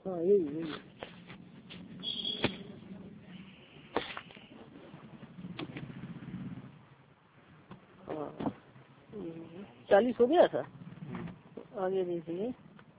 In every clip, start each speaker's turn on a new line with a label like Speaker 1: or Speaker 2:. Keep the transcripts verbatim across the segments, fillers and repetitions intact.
Speaker 1: हाँ यही यही हाँ चालीस हो गया था। आगे देखिए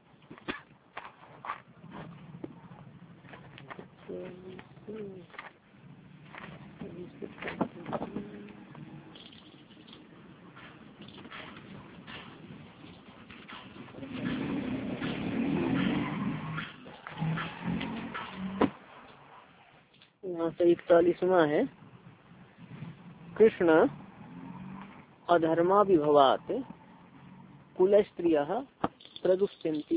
Speaker 1: यहाँ से इकतालीसवां है। कृष्ण अधर्मा विभवात कुल स्त्रियः प्रदुष्यन्ति।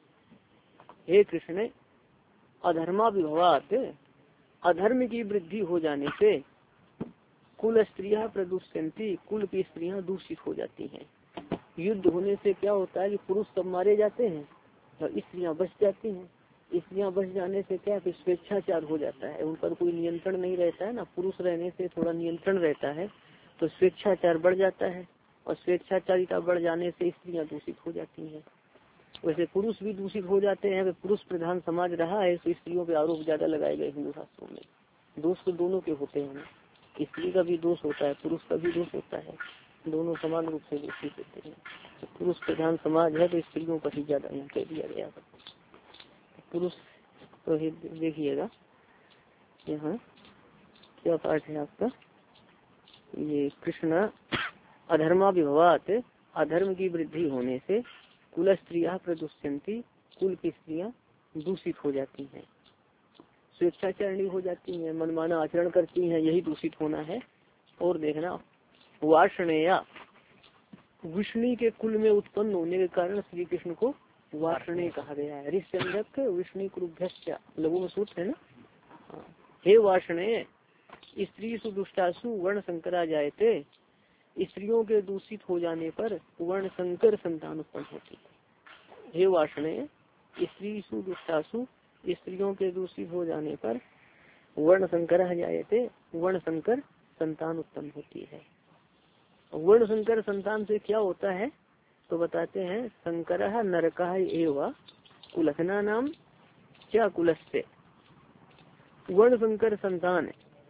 Speaker 1: हे कृष्ण, अधर्मा विभवात अधर्म की वृद्धि हो जाने से कुल स्त्रियां प्रदुष्यन्ति, कुल की स्त्रियां दूषित हो जाती हैं। युद्ध होने से क्या होता है कि पुरुष सब मारे जाते हैं और स्त्रियां बच जाती हैं। स्त्रियां बच जाने से क्या कि स्वेच्छाचार हो जाता है, उन पर कोई नियंत्रण नहीं रहता है ना। पुरुष रहने से थोड़ा नियंत्रण रहता है तो स्वेच्छाचार बढ़ जाता है, और स्वेच्छाचारिता बढ़ जाने से स्त्रियां दूषित हो जाती हैं। वैसे पुरुष भी दूषित हो जाते हैं। पुरुष प्रधान समाज रहा है तो स्त्रियों पे आरोप ज्यादा लगाए गए हिंदू शास्त्रों में। दोष तो दोनों के होते हैं, स्त्री का भी दोष होता है, पुरुष का भी दोष होता है, दोनों समान रूप से दूषित होते हैं। तो पुरुष प्रधान समाज है तो स्त्रियों पर ही ज्यादा कह दिया गया। पुरुष तो देखिएगा यहाँ क्या पाठ है आपका, ये कृष्ण अधर्मा विभवात अधर्म की वृद्धि होने से कुल स्त्रियां प्रदुष्यन्ति, कुल की स्त्रियां दूषित हो जाती हैं, स्वेच्छाचारिणी हो जाती हैं, मनमाना आचरण करती हैं, यही दूषित होना है। और देखना वार्ष्णेया, विष्णु के कुल में उत्पन्न होने के कारण श्री कृष्ण को वार्ष्णेय कहा गया है। ऋषचंद्रक विष्णु कुरुभ्यश्च लघु में सूत्र है ना। हाँ। हे वार्ष्णेय, स्त्री सुदुष्टासु वर्ण संकरा जायते, स्त्रियों के दूषित हो जाने पर वर्ण संकर संतान उत्पन्न होती है। हे वार्ष्णेय, स्त्री सुदुष्टासु स्त्रियों के दूषित हो जाने पर वर्ण संकर जायते, वर्ण संकर संतान उत्पन्न होती है। वर्ण संकर संतान से क्या होता है तो बताते हैं, संकर नरका एवं कुलखना नाम क्या कुलस्य। वर्ण संकर संतान,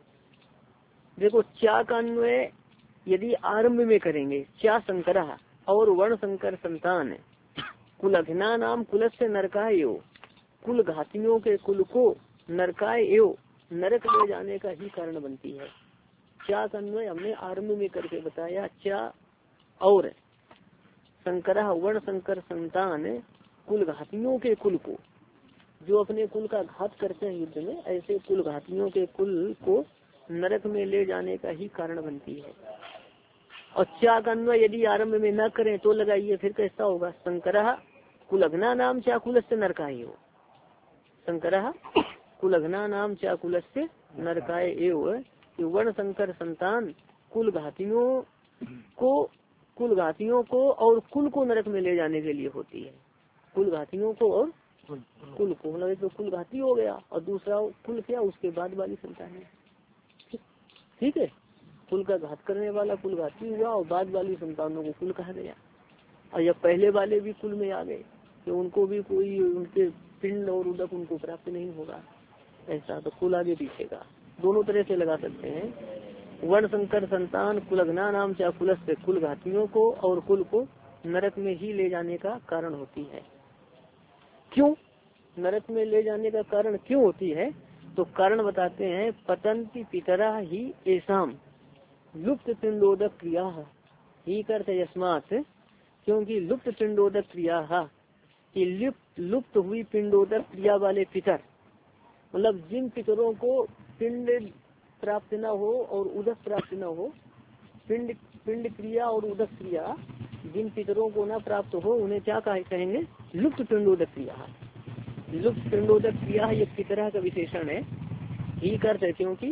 Speaker 1: देखो चा का अन्वय यदि आरंभ में करेंगे, चा संकर और वर्ण संकर संतान, कुलघना नाम कुलस्य नरकाय एवं, कुल घातियों के कुल को नरकाय एवं नरक ले जाने का ही कारण बनती है। चा का अन्वय हमने आरंभ में करके बताया, चा और संकर वर्ण संकर संतान कुल घातियों के कुल को, जो अपने कुल का घात करते हैं युद्ध में, ऐसे कुल घातियों के कुल को नरक में ले जाने का ही कारण बनती है। और चा का अन्वय यदि आरंभ में न करें तो लगाइए, फिर कैसा होगा, संकर कुलघ्ना नाम चा कुलस्य नरकाय एव, संकर कुलघ्ना नाम चा कुलस्य नरकाय एव। वर्ण संकर संतान कुल घातियों को कुल घातियों को और कुल को नरक में ले जाने के लिए होती है। कुल घातियों को और कुल को, मतलब तो कुल घाती हो गया और दूसरा कुल क्या उसके बाद वाली संतान है। ठीक है, कुल का घात करने वाला कुल घाती हुआ और बाद वाली संतानों को कुल कहा गया। और जब पहले वाले भी कुल में आ गए तो उनको भी कोई उनके पिंड और उदक उनको प्राप्त नहीं होगा, ऐसा तो कुल आगे पीछेगा, दोनों तरह से लगा सकते हैं। वर्ण संकर संतान कुलघ्ना नाम चाहे कुलस से कुल घातियों को और कुल को नरक में ही ले जाने का कारण होती है। क्यों नरक में ले जाने का कारण क्यों होती है तो कारण बताते हैं, पतंती पितरा ही एसाम लुप्त पिंडोदक क्रिया ही करते यस्मात, क्योंकि लुप्त पिंडोदक क्रिया कि लुप्त लुप्त हुई पिंडोदक क्रिया वाले पितर, मतलब जिन पितरों को पिंड प्राप्त न हो और उदक प्राप्त न हो, पिंड पिंड क्रिया और उदक क्रिया जिन पितरों को न प्राप्त हो उन्हें क्या कहेंगे, लुप्त पिंडोदक क्रिया। लुप्त पिंडोदक क्रिया ये पितरा का विशेषण है। ही करते क्योंकि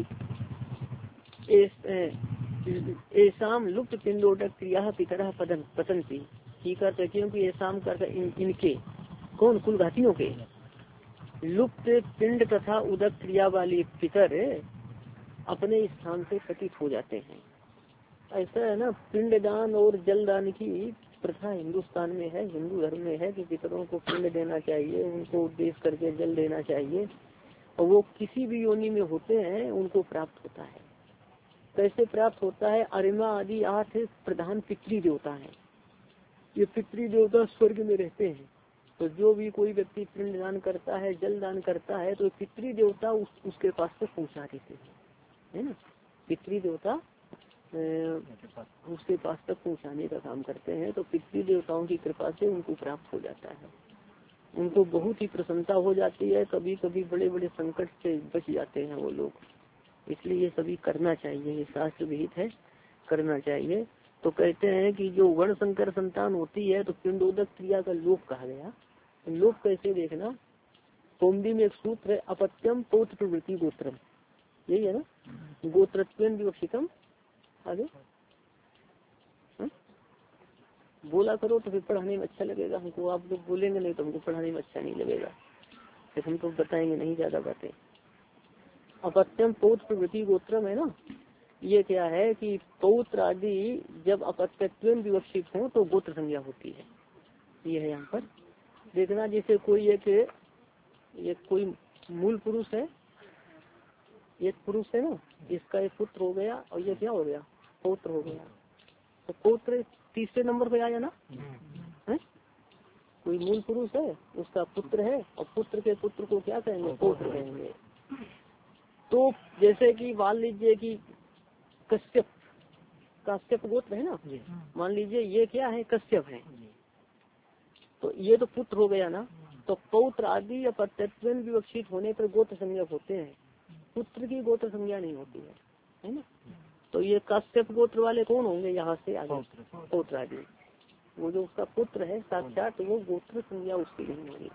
Speaker 1: ऐसाम लुप्त पिंडोदक क्रिया पितरा पतन पतंती, ही करते क्योंकि ऐसाम करते इन, इनके कौन कुल घातियों के लुप्त पिंड तथा उदक क्रिया वाली पितर अपने स्थान से पतित हो जाते हैं। ऐसा है ना, पिंड दान और जल दान की प्रथा हिंदुस्तान में है, हिंदू धर्म में है कि पितरों को पिंड देना चाहिए, उनको उपदेश करके जल देना चाहिए, और वो किसी भी योनि में होते हैं उनको प्राप्त होता है। कैसे प्राप्त होता है? अरिमा आदि आठ प्रधान पितृ देवता है, ये पितृ देवता स्वर्ग में रहते हैं। तो जो भी कोई व्यक्ति पिंड दान करता है, जल दान करता है, तो पितृ देवता उस, उसके पास तक पहुँचा देते हैं, है ना। पितृ देवता उसके पास तक पहुँचाने का काम करते हैं। तो पितृ देवताओं की कृपा से उनको प्राप्त हो जाता है, उनको बहुत ही प्रसन्नता हो जाती है। कभी कभी बड़े बड़े संकट से बच जाते हैं वो लोग, इसलिए ये सभी करना चाहिए, ये शास्त्र विहित है, करना चाहिए। तो कहते हैं कि जो वर्ण संकर संतान होती है तो पिंडोदक क्रिया का लोप कहा गया। लोप कैसे देखना, कौमुदी में एक सूत्र है, अपत्यम पौत्र प्रवृत्ति गोत्रम, यही है ना, गोत्रत्वेन विवक्षितम। आगे हा? बोला करो तो फिर पढ़ाने में अच्छा लगेगा हमको, आप लोग बोलेंगे नहीं तो हमको पढ़ाने में अच्छा नहीं लगेगा, फिर हम तो बताएंगे नहीं ज्यादा बातें। अपत्यम पौत्र प्रवृत्ति गोत्रम है ना, ये क्या है कि पौत्र आदि जब अपत्यत्वेन विवक्षित हो तो गोत्र संज्ञा होती है। ये है यहाँ पर देखना, जैसे कोई एक एक कोई मूल पुरुष है, एक पुरुष है ना, इसका एक पुत्र हो गया और ये क्या हो गया, पौत्र हो गया। तो पौत्र तीसरे नंबर पे आया ना, है? कोई मूल पुरुष है, उसका पुत्र है, और पुत्र के पुत्र को क्या कहेंगे, पौत्र कहेंगे। तो जैसे कि मान लीजिए कि कश्यप, कश्यप गोत्र है ना, मान लीजिए ये क्या है, कश्यप है, तो ये तो पुत्र हो गया ना। तो पौत्र आदि अपत्यत्वेन विवक्षित होने पर गोत्र संज्ञा होते हैं, पुत्र की गोत्र संज्ञा नहीं होती है, है ना। तो ये कश्यप गोत्र वाले कौन होंगे, यहाँ से आगे पौत्र आदि, वो जो उसका पुत्र है साक्षात, वो गोत्र संज्ञा उसकी नहीं होगी।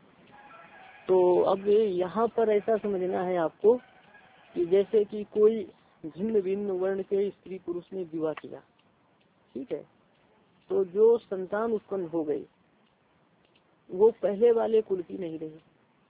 Speaker 1: तो अब यहाँ पर ऐसा समझना है आपको कि जैसे कि कोई भिन्न भिन्न वर्ण के स्त्री पुरुष ने विवाह किया, ठीक है, तो जो संतान उत्पन्न हो गई वो पहले वाले कुल की नहीं रही,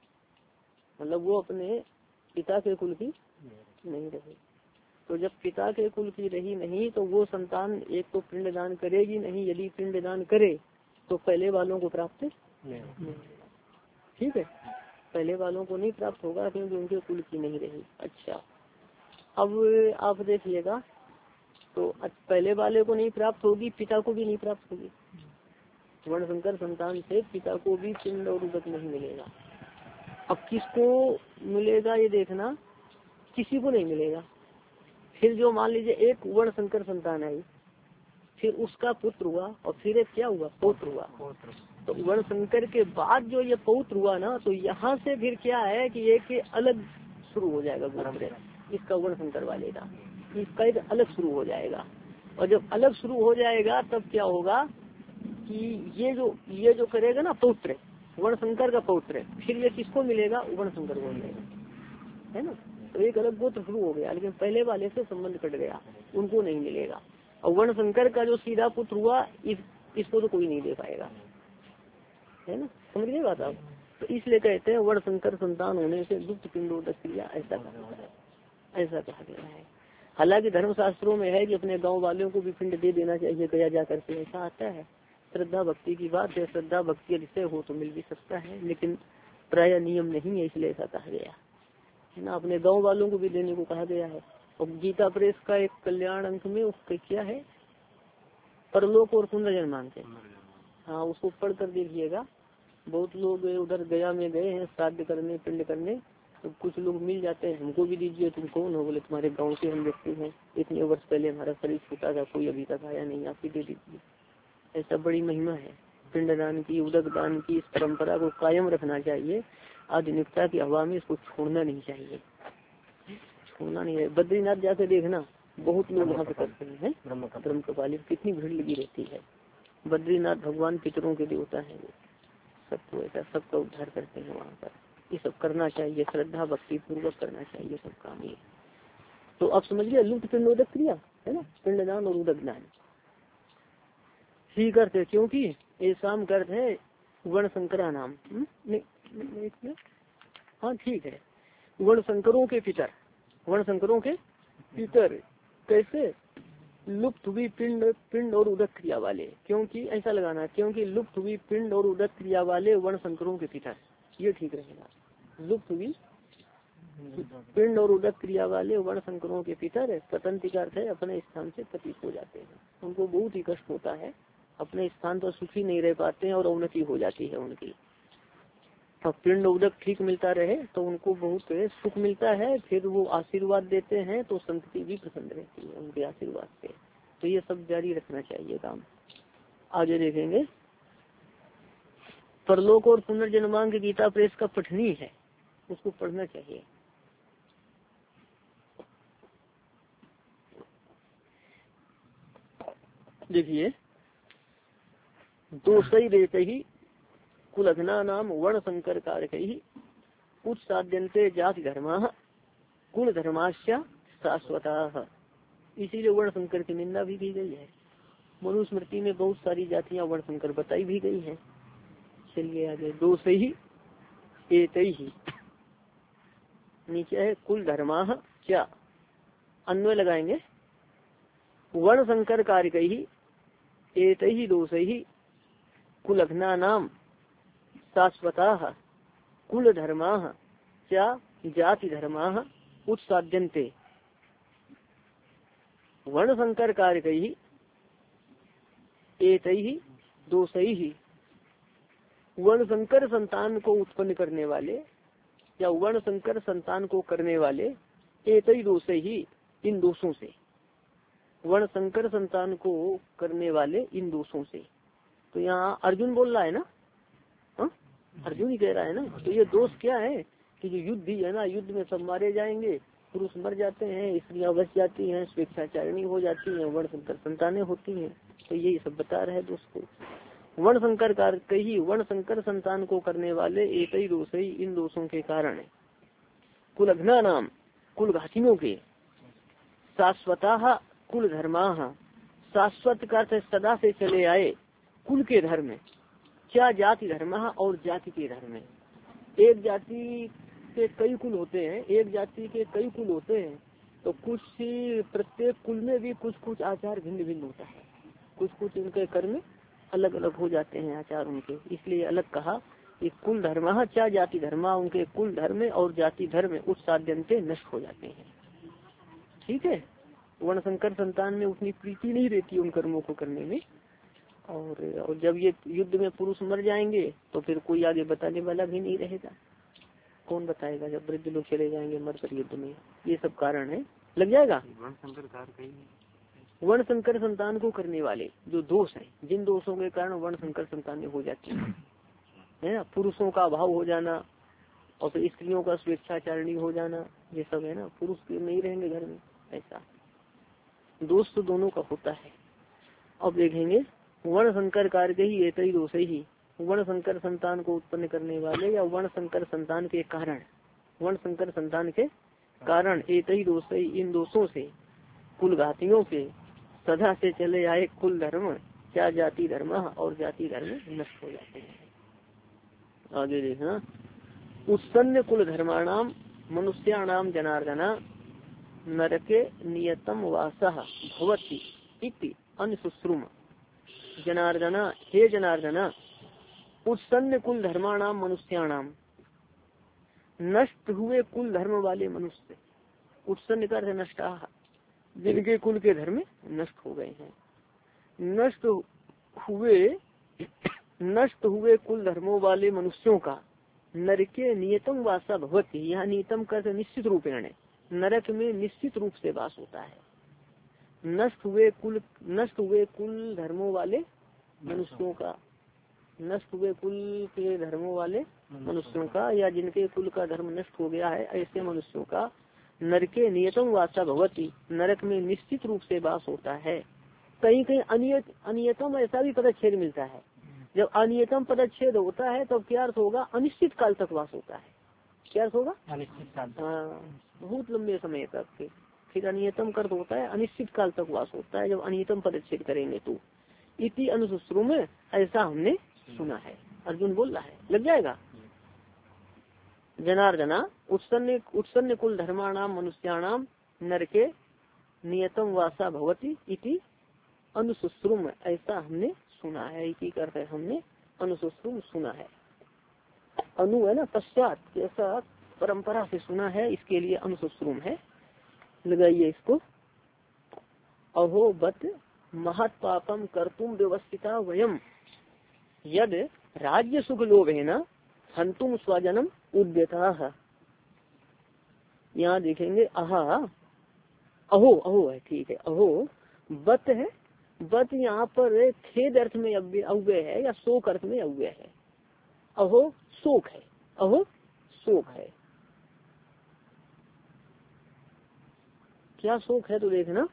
Speaker 1: मतलब वो अपने पिता के कुल की नहीं रही। तो जब पिता के कुल की रही नहीं तो वो संतान एक तो पिंडदान करेगी नहीं, यदि पिंडदान करे तो पहले वालों को प्राप्त नहीं, ठीक है, पहले वालों को नहीं प्राप्त होगा क्योंकि उनके कुल की नहीं रही। अच्छा, अब आप देखिएगा, तो पहले वाले को नहीं प्राप्त होगी, पिता को भी नहीं प्राप्त होगी, वर्ण संकर संतान से पिता को भी पिंड और उदक नहीं मिलेगा। अब किसको मिलेगा ये देखना, किसी को नहीं मिलेगा। फिर जो मान लीजिए एक वर्ण संकर संतान आई, फिर उसका पुत्र हुआ, और फिर एक क्या हुआ, पौत्र हुआ। तो वर्ण संकर के बाद जो ये पौत्र हुआ ना, तो यहाँ से फिर क्या है कि एक अलग शुरू हो जाएगा गोत्र, इसका वर्ण संकर वाले का, इसका एक अलग शुरू हो जाएगा। और जब अलग शुरू हो जाएगा तब क्या होगा कि ये जो ये जो करेगा ना पौत्र, वर्ण संकर का पौत्र, फिर ये किसको मिलेगा, वर्ण संकर को मिलेगा, है ना। तो एक अलग गोत्र शुरू हो गया, लेकिन पहले वाले से संबंध कट गया, उनको नहीं मिलेगा। और वर्ण संकर का जो सीधा पुत्र हुआ, इस इसको तो कोई नहीं दे पाएगा, है ना, समझ गए बात आप। तो इसलिए कहते हैं वर्ण संकर संतान होने से दुग्ध पिंडोदक क्रिया, ऐसा कहा ऐसा कहा गया है। हालांकि धर्मशास्त्रों में है कि अपने गांव वालों को भी पिंड दे देना चाहिए, गया जा करके, ऐसा आता है। श्रद्धा भक्ति की बात है, श्रद्धा भक्ति अधिशय हो तो मिल भी सकता है, लेकिन प्राय नियम नहीं है, इसलिए ऐसा कहा गया है ना। अपने गांव वालों को भी देने को कहा गया है। और गीता प्रेस का एक कल्याण अंक में उसका क्या है, परलोक और पुनर्जन्म के, हाँ उसको पढ़ कर देखिएगा। बहुत लोग उधर गया में गए हैं श्राद्ध करने, पिंड करने, तो कुछ लोग मिल जाते हैं, हमको भी दीजिए, तुम कौन हो, बोले तुम्हारे गाँव के हम व्यक्ति हैं, इतने वर्ष पहले हमारा शरीर छूटा था, कोई अभी तक आया नहीं, आप ही दे दीजिए। ऐसा बड़ी महिमा है पिंडदान की, उदक दान की। इस परंपरा को कायम रखना चाहिए, आधुनिकता की हवा में इसको छोड़ना नहीं चाहिए, छोड़ना नहीं है। बद्रीनाथ जाके देखना, बहुत लोग वहाँ पे करते हैं, ब्रह्म कपाली कितनी भीड़ लगी रहती है। बद्रीनाथ भगवान पितरों के देवता है, सबको ऐसा सबका उद्धार करते हैं वहाँ पर। ये सब करना चाहिए, श्रद्धा भक्ति पूर्वक करना चाहिए सब काम ये। तो अब समझ गया लुप्त पिंडोदक क्रिया है ना, पिंडदान और उदक दान ठीक करते, क्योंकि ऐसा अर्थ है वर्ण संकरा नाम, नहीं हाँ ठीक है, वर्ण संकरों के पितर, वर्ण संकरों के पितर कैसे, लुप्त हुई पिंड पिंड और उदक क्रिया वाले, क्योंकि ऐसा लगाना, क्योंकि लुप्त हुई पिंड और उदक क्रिया वाले वर्ण संकरों के पितर, ये ठीक रहेगा। लुप्त हुई पिंड और उदक क्रिया वाले वर्ण संकरों के पितर पतंती का अर्थ है अपने स्थान से पतित हो जाते हैं, उनको बहुत ही कष्ट होता है, अपने स्थान पर सुखी नहीं रह पाते हैं और अवनति हो जाती है उनकी। अब पिंड उदक ठीक मिलता रहे तो उनको बहुत सुख मिलता है, फिर वो आशीर्वाद देते हैं तो संतति भी प्रसन्न रहती है उनके आशीर्वाद से। तो ये सब जारी रखना चाहिए काम। आगे देखेंगे, परलोक और पुनर्जन्मांग गीता प्रेस का पठनी है, उसको पढ़ना चाहिए। देखिए, दोषई देते ही कुलघ्ना नाम वर्ण संकर कारक ही उत्साद्यन्ते जाति धर्मा कुल धर्माश्य शाश्वता, इसीलिए वर्ण संकर की निंदा भी की गई है। मनुस्मृति में बहुत सारी जातियां वर्ण संकर बताई भी गई हैं। चलिए आगे, दोषई एतैहि, नीचे है कुल धर्मा क्या, अन्वय लगाएंगे, वर्ण संकर कारक ही एतैहि दोषैहि कुलघ्ना नाम शाश्वता कुल धर्मा क्या जाति धर्मा उत्साद्यन्ते, वर्ण संकर कारकैहि एतैहि दोषैहि, वर्ण संकर संतान को उत्पन्न करने वाले या वर्ण संकर संतान को करने वाले एतैहि दोषैहि, इन दोषों से, वर्ण संकर संतान को करने वाले इन दोषों से। तो यहाँ अर्जुन बोल रहा है ना, हा? अर्जुन ही कह रहा है ना। तो ये दोष क्या है कि जो युद्ध ही है ना, युद्ध में सब मारे जाएंगे, पुरुष मर जाते हैं, स्त्रियां बच जाती हैं, स्वेच्छाचारिणी हो जाती हैं, वर्ण संकर संतानें होती हैं। तो यही सब बता रहे दोष को। वर्ण संकर कारक ही वर्ण संकर संतान को करने वाले एक ही दोष ही, इन दोषों के कारण कुलघ्ना नाम कुल घातियों के, शाश्वता कुल धर्मा, शाश्वत का अर्थ सदा से चले आए कुल के धर्म, क्या जाति धर्म और जाति के धर्म। एक जाति के कई कुल होते हैं, एक जाति के कई कुल होते हैं, तो कुछ प्रत्येक कुल में भी कुछ कुछ आचार भिन्न भिन्न होता है, कुछ कुछ उनके कर्म अलग अलग हो जाते हैं आचार उनके, इसलिए अलग कहा कि कुल धर्म क्या जाति धर्म, उनके कुल धर्म और जाति धर्म उत्साद्यन्ते नष्ट हो जाते हैं। ठीक है, वर्ण संकर संतान में उतनी प्रीति नहीं रहती उन कर्मों को करने में, और, और जब ये युद्ध में पुरुष मर जाएंगे तो फिर कोई आगे बताने वाला भी नहीं रहेगा। कौन बताएगा जब वृद्ध लोग चले जाएंगे मरकर युद्ध में। ये सब कारण है, लग जाएगा। वर्ण संकर कारक, वर्ण संकर संतान को करने वाले जो दोष है, जिन दोषों के कारण वर्ण संकर संतानें हो जाती है, है ना, पुरुषों का अभाव हो जाना और फिर स्त्रियों का स्वेच्छाचारिणी हो जाना, ये सब है ना, पुरुष नहीं रहेंगे घर में, ऐसा दोष तो दोनों का होता है। अब देखेंगे, वर्ण संकर कारक ही एक ही दोष ही, वर्ण संकर संतान को उत्पन्न करने वाले या वर्ण संकर संतान के कारण, वर्ण संकर संतान के कारण एक ही दोष ही, इन दोषों से कुल घातियों के सदा से चले आए कुल धर्म क्या जाति धर्म और जाति धर्म नष्ट हो जाते हैं। आगे देखना, उत्सन्न कुल धर्माणाम मनुष्याणाम जनार्दना नरके नियतम वासः भवति इति अनुसुश्रुम। जनार्दना, हे जनार्दना, उत्सन्न कुल धर्माणाम मनुष्याणाम, नष्ट हुए कुल धर्म वाले मनुष्य, उत्सन्न का अर्थ नष्टा, जिनके कुल के धर्म नष्ट हो गए हैं, नष्ट हुए नष्ट हुए कुल धर्मों वाले मनुष्यों का नरके नियतम वासा भवति, यहाँ नियतम का निश्चित रूपेण, नरक में निश्चित रूप से वास होता है। नष्ट हुए कुल नष्ट हुए कुल धर्मों वाले मनुष्यों का, नष्ट हुए कुल के धर्मों वाले मनुष्यों का, या जिनके कुल का धर्म नष्ट हो गया है, ऐसे मनुष्यों का नरके नियतम वासा भवति, नरक में निश्चित रूप से वास होता है। कहीं कहीं अनियत अनियतम ऐसा भी पदच्छेद मिलता है। जब अनियतम पदच्छेद होता है तो क्या अर्थ होगा, अनिश्चित काल तक वास होता है। क्या अर्थ होगा, अनिश्चित काल, हाँ, बहुत लंबे समय तक। फिर अनियतम का अर्थ होता है अनिश्चित काल तक वास होता है, जब अनियतम पदच्छेद करेंगे तो। इति अनुसुश्रु में ऐसा हमने सुना है, अर्जुन बोल रहा है, लग जाएगा। जनार्दना, उत्सन्न उत्सन्न कुल धर्माणाम मनुष्याणाम नरके नियतम वासा भवती इति अनुसुश्रुम, ऐसा हमने सुना है। इति करते हैं हमने अनुसुश्रुम सुना है। अनु है ना पश्चात, ऐसा परंपरा से सुना है, इसके लिए अनुसुश्रुम है। लगाइए इसको। अहो बत महत पापम कर्तुम व्यवस्थिता वयम यद राज्य सुख लोभेन हंतुम स्वजनम उद्यता। यहाँ देखेंगे अहा अहो अहो है, ठीक है। अहो बत है, बत यहाँ पर खेद अर्थ में अव्यय है या शोक अर्थ में अव्यय है। अहो शोक है, अहो शोक है। क्या शोक है तो देखना,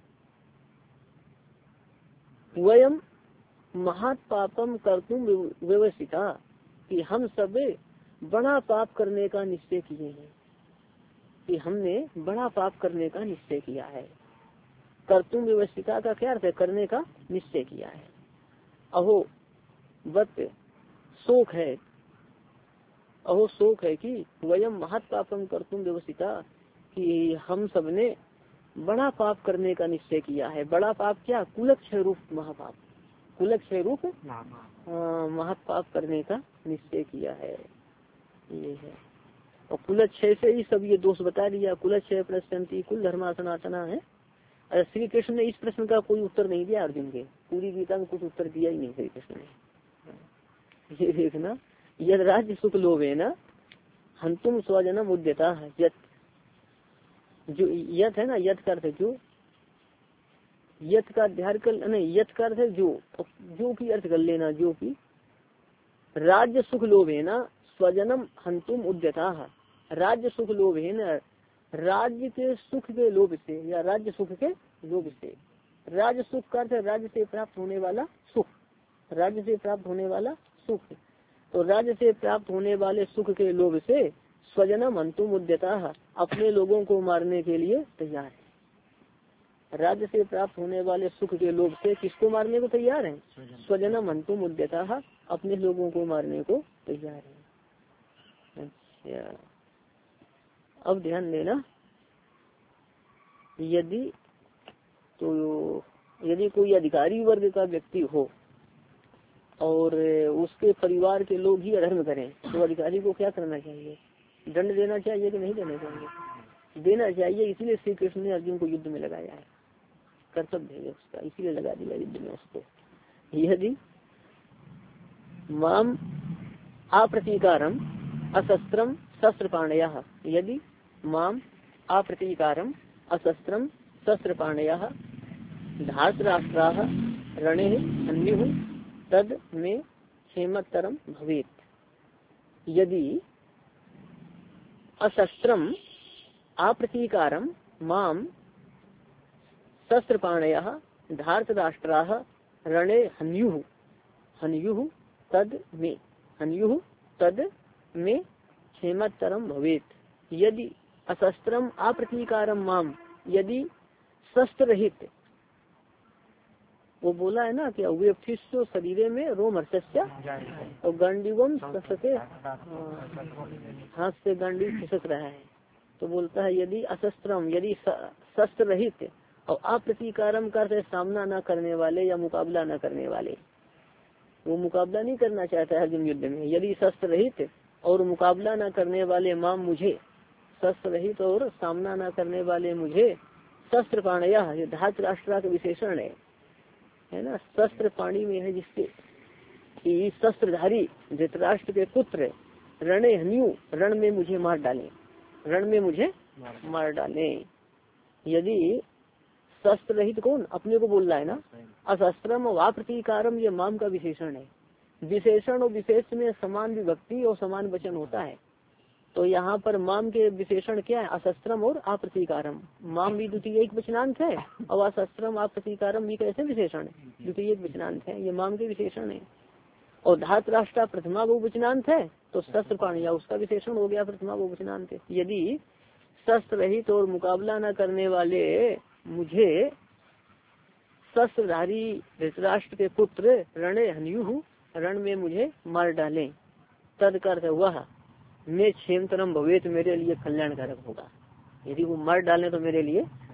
Speaker 1: वयम महात पापम कर्तुम व्यवस्थिता, कि हम सब बड़ा पाप करने का निश्चय किए हैं, कि हमने बड़ा पाप करने का निश्चय किया है। कर्तुम व्यवस्थिता का क्या अर्थ है? करने का निश्चय किया है। अहो वत शोक है, अहो शोक है कि वयम महत पापम कर्तुम व्यवस्थिता, कि हम सबने बड़ा पाप करने का निश्चय किया है। बड़ा पाप क्या? कुलक्षय रूप महापाप, कुलक्षय रूप महापाप करने का निश्चय किया है, ये है। और कुलक्षय से ही सब ये दोष बता दिया। कुलक्षय प्रश्नति कुल धर्मा सनातना है। अरे श्री कृष्ण ने इस प्रश्न का कोई उत्तर नहीं दिया अर्जुन के, पूरी गीता में कुछ उत्तर दिया ही नहीं श्री कृष्ण ने। ये देखना, यद राज्य सुख लोभे न हंतुम स्वजनम उद्यता है। यत जो यत है ना, यत का अर्थ जो, यत का अध्यार कर नहीं, यत का अर्थ है जो, जो की अर्थ कर लेना, जो की राज्य सुख लोभे न स्वजनम हंतुम उद्यता। राज्य सुख लोभे न, राज्य के सुख के लोभ से या राज्य सुख के लोभ से। राज्य सुख का अर्थ है राज्य से प्राप्त होने वाला सुख, राज्य से प्राप्त होने वाला सुख। तो राज्य से प्राप्त होने वाले सुख के लोभ से स्वजनम हंतुम उद्यता, अपने लोगों को मारने के लिए तैयार है। राज्य से प्राप्त होने वाले सुख के लोभ से किसको मारने को तैयार है? स्वजनम हंतुम उद्यता, अपने लोगों को मारने को तैयार है। अच्छा, अब ध्यान देना, यदि तो यदि कोई अधिकारी वर्ग का व्यक्ति हो और उसके परिवार के लोग ही अधर्म करें, तो अधिकारी को क्या करना चाहिए? दंड देना चाहिए कि नहीं देना चाहिए? देना चाहिए। इसीलिए श्री कृष्ण ने अर्जुन को युद्ध में लगाया है, कर्तव्य है उसका, इसीलिए लगा दिया युद्ध में उसको। यदि माम अप्रतीकारम अशस्त्रम शस्त्र पाणया, यदि माम अप्रतीकारम अशस्त्रम शस्त्र पाणया धार्तराष्ट्रा रणे अन्यु तद में क्षेमतरम भवेत। यदि अशस्त्रम अप्रतीकारम माम शस्त्रपाणयः धार्तराष्ट्राः रणे हन्युः हन्युः तद में हन्युः तद में क्षेमतरम भवेत। यदि अशस्त्रम अप्रतीकारम माम, यदि शस्त्र रहित, वो बोला है ना कि अव्यवथिष्यो शरीरे में रोमहर्षस्य और गांडीवम सके, हाथ से गांडी खिसक रहा है। तो बोलता है यदि अशस्त्रम, यदि शस्त्र रहित और अप्रतीकारम करते सामना न करने वाले या मुकाबला न करने वाले, वो मुकाबला नहीं करना चाहता है अर्जुन युद्ध में। यदि शस्त्र रहित और मुकाबला न करने वाले माम मुझे, शस्त्र रहित और सामना न करने वाले मुझे, शस्त्र पाणया, ये धार्तराष्ट्र का विशेषण है है ना। शस्त्र पाणी में है जिसके कि शस्त्रधारी धृतराष्ट्र के पुत्र रणे हन्यु, रण में मुझे मार डालें, रण में मुझे मार डालें। यदि शस्त्र रहित कौन अपने को बोल रहा है ना, अशस्त्रम व प्रतीकारम, ये माम का विशेषण है। विशेषण और विशेष में समान विभक्ति और समान वचन होता है। तो यहाँ पर माम के विशेषण क्या है? अशस्त्रम और अप्रतीकारम। माम भी द्वितीय एक वचनांत है और अशस्त्रम अप्रतीकारम भी कैसे विशेषण है? द्वितीय एक वचनांत है, ये माम के विशेषण है। और धार्तराष्ट्र प्रथमा बहुवचनांत है, तो शस्त्र पाणिया उसका विशेषण हो गया प्रथमा बहुवचनांत। यदि शस्त्र रहित और मुकाबला न करने वाले मुझे शस्त्रधारी धृतराष्ट्र के पुत्र रणे हन्यु, रण में मुझे मार डालें, तद कर वह मैं क्षेमतरम भवेत, मेरे लिए कल्याणकारक होगा। यदि वो मार डालें तो मेरे लिए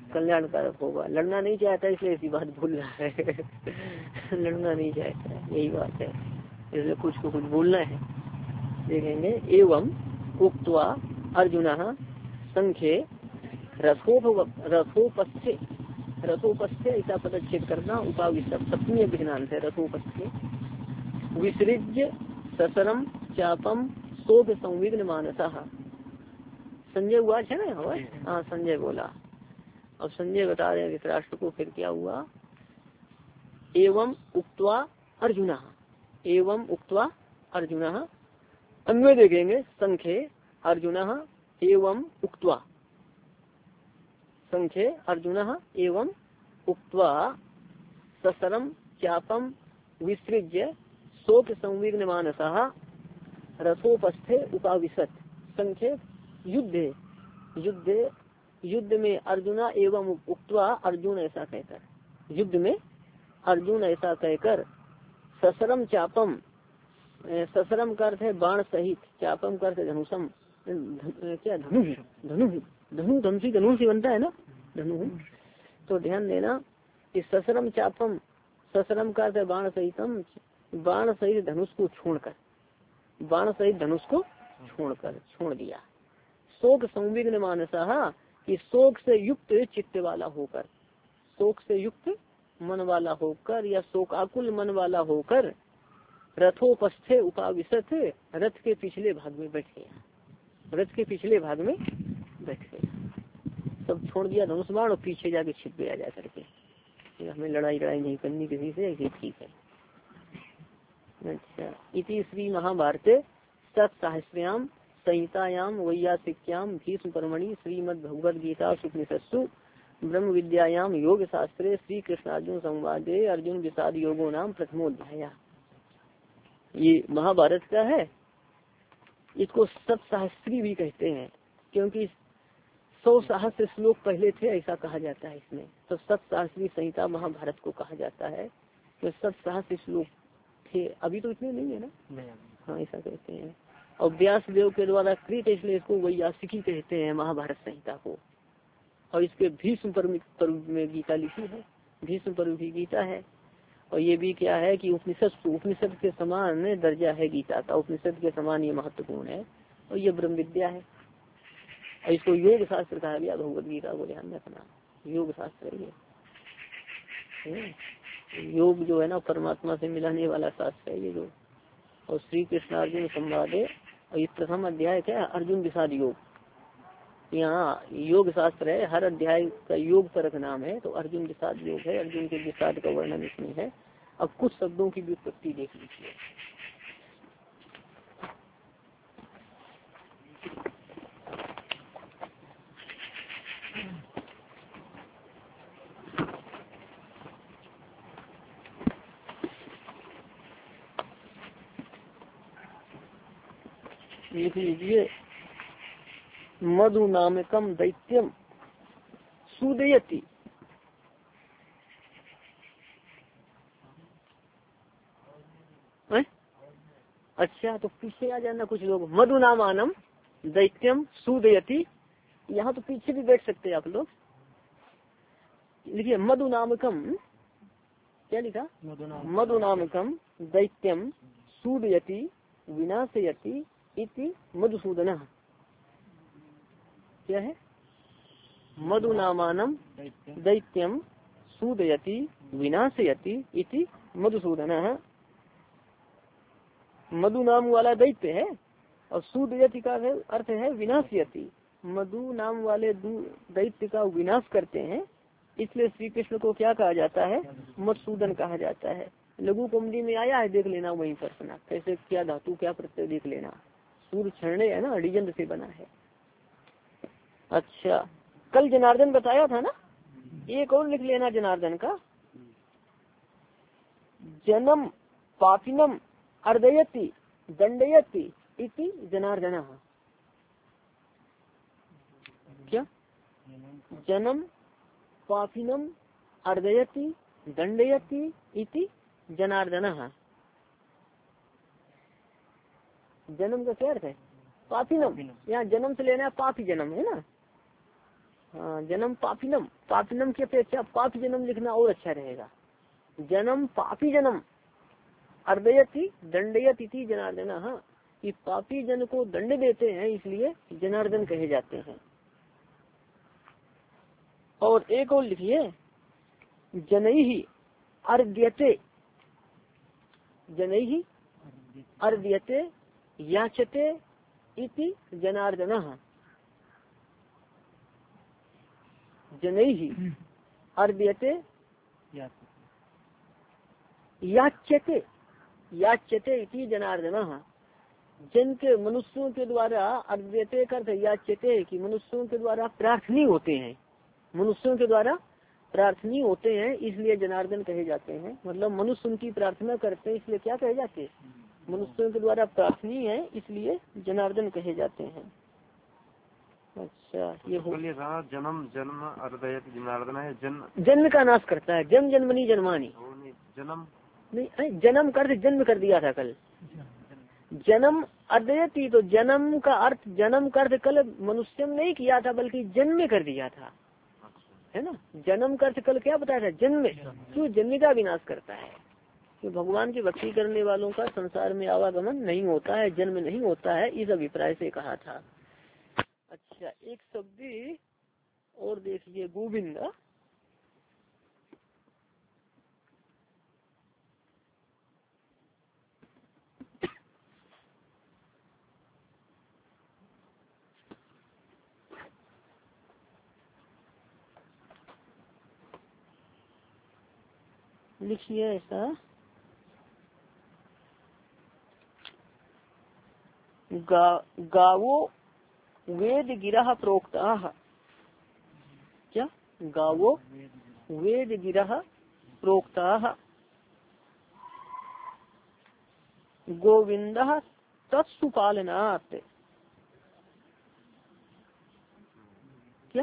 Speaker 1: कल्याणकारक होगा। लड़ना नहीं चाहता इसलिए ऐसी बात भूल रहा है लड़ना नहीं चाहता है, यही बात है, इसलिए कुछ को कुछ बोलना है। देखेंगे एवं उक्त्वा अर्जुनः संख्ये रथोप रथोपस्थे रथोपस्थे ऐसा पदच्छेद करना उपाविष्ट सप्तमी अभिज्ञान है। रथोपस्थे विसृज्य ससरम चापम शोक संविघ्न मानसः। संजय हुआ है ना, हाँ संजय बोला। अब संजय बता रहे हैं धृतराष्ट्र को फिर क्या हुआ। एवं उक्त्वा अर्जुनः एवं उक्त्वा अर्जुनः अन्वय देखेंगे संख्ये अर्जुनः एवं उक्त्वा संख्ये अर्जुनः एवं उक्त्वा ससरम चापम विसृज्य शोक संविघ्न मानसः रथोपस्थे उपाविशत। संख्ये युद्धे युद्धे युद्ध में अर्जुना एवं उक्त्वा अर्जुन ऐसा कहकर युद्ध में अर्जुन ऐसा कहकर ससरम चापम ससरम का अर्थ है बाण सहित, चापम का अर्थ धनुषम क्या धनु धनु धनु धनुषी धनु से बनता है ना धनु। तो ध्यान देना कि ससरम चापम ससरम का अर्थ है बाण सहितम, बाण सहित धनुष को छोड़कर बाण सहित धनुष को छोड़कर छोड़ दिया। शोक संविघ्न मानसः कि शोक से युक्त चित्त वाला होकर शोक से युक्त मन वाला होकर या शोकाकुल मन वाला होकर रथोपस्थे उपाविशत रथ के पिछले भाग में बैठ गया रथ के पिछले भाग में बैठ गया। सब छोड़ दिया धनुष बाण और पीछे जाके छिप गया जा करके। हमें लड़ाई लड़ाई नहीं करनी किसी से, ये ठीक है। अच्छा इति श्री महाभारत सत्साहस्र्याम संहितायाम वैयासिक्याम भीष्म परमणि श्रीमद् भगवद गीता उपनिषत्सु ब्रह्म विद्यायाम योग शास्त्रे श्री कृष्णार्जुन संवादे अर्जुन विषाद योगो नाम प्रथमोध्याय। ये महाभारत का है। इसको सप्तसहस्त्री भी कहते हैं क्योंकि सौ सहस्त्र श्लोक पहले थे ऐसा कहा जाता है इसमें। तो सप्तसहस्त्री संहिता महाभारत को कहा जाता है। तो सप्तसहस्त्र श्लोक थे, अभी तो इतने नहीं है ना, हाँ ऐसा कहते हैं। और व्यास देव के द्वारा कृत इसलिए इसको वैयासिकी कहते हैं महाभारत संहिता को। और इसके भीष्म पर्व में गीता लिखी है, भीष्म पर्व की गीता है। और ये भी क्या है कि उपनिषद उपनिषद के समान दर्जा है गीता का, उपनिषद के समान ये महत्वपूर्ण है और ये ब्रह्म विद्या है। और इसको योग शास्त्र कहा गया, भगवद गीता को ध्यान रखना, योग शास्त्र है ये। योग जो है ना परमात्मा से मिलाने वाला शास्त्र है ये योग। और श्री कृष्ण अर्जुन संवादे और ये प्रथम अध्याय क्या है, अर्जुन विषाद योग। यहाँ योग शास्त्र है, हर अध्याय का योग परक नाम है। तो अर्जुन विषाद योग है, अर्जुन के विषाद का वर्णन इसमें है। अब कुछ शब्दों की व्युत्पत्ति देख लीजिए। लिख लीजिए मधु नामकम दैत्यम सुदयति। अच्छा तो पीछे आ जाना कुछ लोग। मधु नामानम दैत्यम सुदयति, यहाँ तो पीछे भी बैठ सकते हैं आप लोग। लिखिए मधु नामकम, क्या लिखा, मधु नामकम दैत्यम सुदयति विनाशयति इति मधुसूदन। क्या है, मधु नामानम दैत्यम सूदयति विनाशयति इति मधुसूदन। मधु नाम वाला दैत्य है और सूदयति का अर्थ है विनाशयति। मधु नाम वाले दैत्य का विनाश करते हैं, इसलिए श्री कृष्ण को क्या कहा जाता है, मधुसूदन कहा जाता है। लघु कुंडी में आया है, देख लेना वहीं पर सुना कैसे क्या धातु क्या प्रत्यय देख लेना। सूर्य छड़ने है ना, अड़िजंद से बना है। अच्छा कल जनार्दन बताया था ना, एक और लिख लेना जनार्दन का। जन्म पापिनम अर्दयति दंडयति इति जनार्दन। क्या, जन्म पापिनम अर्दयति दंडयति इति जनार्दन। जन्म का क्या अर्थ है, पापिनम। यहाँ जन्म से लेना है, पापी जन्म है ना। हाँ जन्म पापिनम, पापिनम की अपेक्षा पापी जन्म लिखना और अच्छा रहेगा। जन्म पापी जन्म, अर्दयति दंडयति थी जनार्दन। हाँ कि पापी जन को दंड देते हैं इसलिए जनार्दन कहे जाते हैं। और एक और लिखिए जनैहि अर्द्यते, जनैहि अर्द्यते याचते इति जनार्दनः। जनैहि अर्द्यते याच्यते, याच्यते इति जनार्दनः। जन के मनुष्यों के द्वारा अर्द्यते करते याच्यते कि मनुष्यों के द्वारा प्रार्थनीय होते हैं, मनुष्यों के द्वारा प्रार्थनीय होते हैं इसलिए जनार्दन कहे जाते हैं। मतलब मनुष्य उनकी प्रार्थना करते हैं इसलिए क्या कहे जाते हैं, मनुष्यों के द्वारा प्रार्थनीय है इसलिए जनार्दन कहे जाते हैं। अच्छा ये हो
Speaker 2: जन्म जन्म अर्दयत जनार्दन है, जन्म
Speaker 1: जन्म का नाश करता है, जन्म जन्मनी जन्मानी,
Speaker 2: जन्म
Speaker 1: नहीं जन्म कर जन्म कर दिया था कल, जन्म अर्दयती तो जन्म का अर्थ जन्म कर कल मनुष्यम नहीं किया था बल्कि जन्म कर दिया था, है ना। जन्म का अर्थ कल क्या बताया था, जन्म, क्यों जन्म का विनाश करता है कि भगवान की भक्ति करने वालों का संसार में आवागमन नहीं होता है, जन्म नहीं होता है, इस अभिप्राय से कहा था। अच्छा एक शब्द और देखिए गोविंद, लिखिए ऐसा गा, गावो वेद गिरह प्रोक्ता, क्या गावो वेद गिरह प्रोक्ता गोविंद तत्सुपालनात्, क्या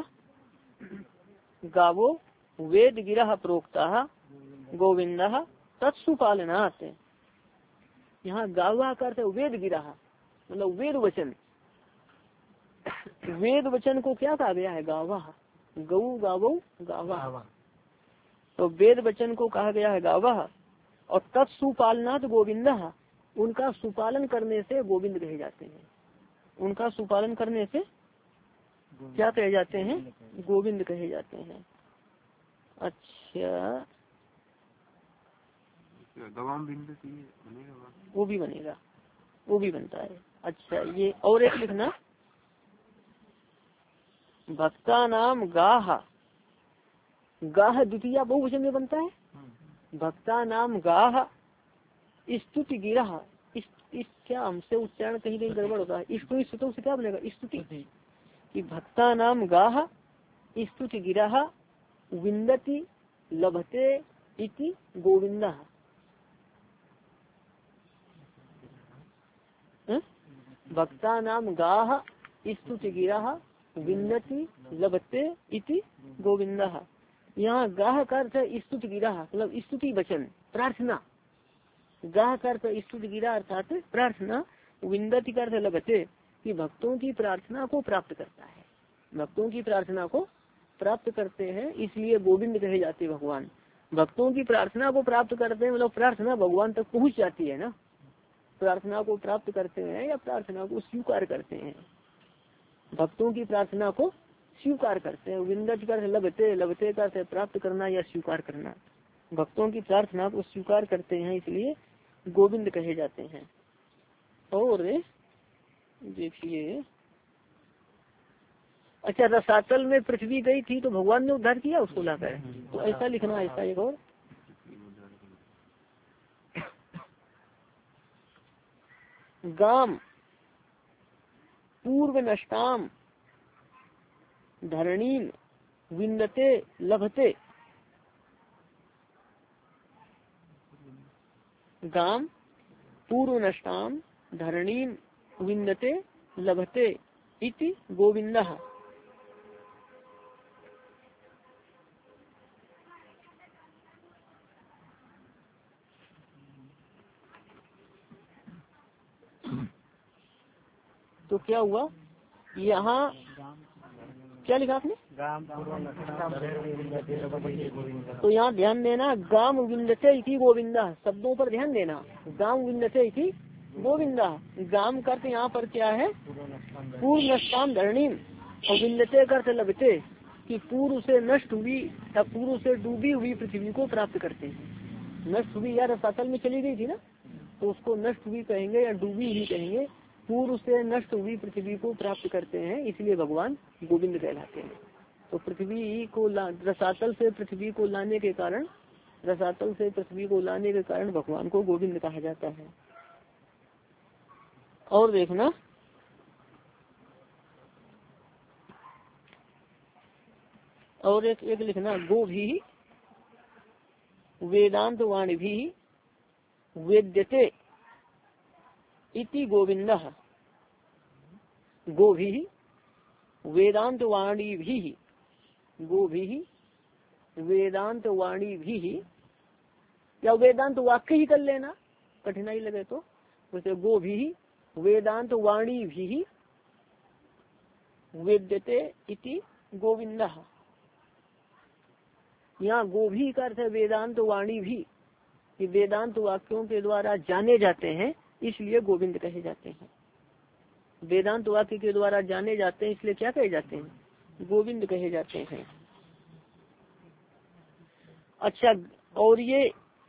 Speaker 1: गावो वेद गिरह प्रोक्ता गोविंद तत्सुपालनात्। यहाँ गावा करते वेद गिरह मतलब वेद वचन, वेद वचन को क्या कहा गया है, गावा, गौ गावो गावा, तो वेद वचन को कहा गया है गावा। और तत्सुपालनात् गोविंद, उनका सुपालन करने से गोविंद कहे जाते हैं, उनका सुपालन करने से क्या कहे जाते हैं, गोविंद कहे जाते हैं। अच्छा वो भी बनेगा, वो भी बनता है। अच्छा ये और एक लिखना भक्ता नाम गाह, गाह द्वितीय बहुवचन में बनता है, भक्ता नाम गाह स्तुति गिरह, इस, इस क्या हमसे उच्चारण कहीं कहीं गड़बड़ होता है, स्तुति स्तुतों से क्या बनेगा स्तुति, कि भक्ता नाम गाह स्तुति गिरह विंदति लभते इति गोविंद। भक्ता नाम गाह स्तुति गिरह विंदति लभते इति गोविंद। यहाँ गाह का अर्थ स्तुति गिरह मतलब स्तुति वचन प्रार्थना, गाह का अर्थ स्तुति गिरह अर्थात प्रार्थना, विंदति का अर्थ लभते कि भक्तों की प्रार्थना को प्राप्त करता है, भक्तों की प्रार्थना को प्राप्त करते हैं इसलिए गोविंद कहे जाते भगवान। भक्तों की प्रार्थना को प्राप्त करते हैं मतलब प्रार्थना भगवान तक पहुँच जाती है ना, प्रार्थना को प्राप्त करते हैं या प्रार्थना को स्वीकार करते हैं, भक्तों की प्रार्थना को स्वीकार करते हैं। विंदत कर लभते, लभते का प्राप्त करना या स्वीकार करना, भक्तों की प्रार्थना को स्वीकार करते हैं इसलिए गोविंद कहे जाते हैं। और देखिए अच्छा रसातल में पृथ्वी गई थी तो भगवान ने उद्धार किया उसको लाकर, तो ऐसा लिखना ऐसा एक और गाम पूर्व नष्टाम धरणीम विंदते लभते, गाम पूर्व नष्टाम धरणीम विंदते लभते इति गोविंदः। तो क्या हुआ यहाँ क्या लिखा आपने? तो यहाँ ध्यान देना, गाम विंदते इति गोविंदा, शब्दों पर ध्यान देना। गाम विंदते इति गोविंदा, गाम करते यहाँ पर क्या है? पूर्व नष्टाम धरणीम, और विंदते करते लगते कि पूर्व से नष्ट हुई या पूर्व से डूबी हुई पृथ्वी को प्राप्त करते हैं। नष्ट हुई या रसातल में चली गई थी ना, तो उसको नष्ट हुई कहेंगे या डूबी ही कहेंगे। पूर्व से नष्ट हुई पृथ्वी को प्राप्त करते हैं, इसलिए भगवान गोविंद कहलाते हैं। तो पृथ्वी को रसातल से पृथ्वी को लाने के कारण रसातल से पृथ्वी को लाने के कारण भगवान को गोविंद कहा जाता है। और देखना, और एक एक लिखना, गो भी वेदांत वाणी भी वेद्यते इति गोविंदः, गो भी वेदांत वाणी भी, गो भी वेदांत वाणी भी, या वेदांत वाक्य ही कर लेना, कठिनाई लगे तो। वैसे गो भी वेदांत वाणी भी वेद्यते इति गोविंदः। यहाँ गो भी का अर्थ है वेदांत वाणी भी, कि वेदांत वाक्यों के द्वारा जाने जाते हैं, इसलिए गोविंद कहे जाते हैं। वेदांत वाक्य के द्वारा जाने जाते हैं, इसलिए क्या कहे जाते हैं? गोविंद कहे जाते हैं। अच्छा, और ये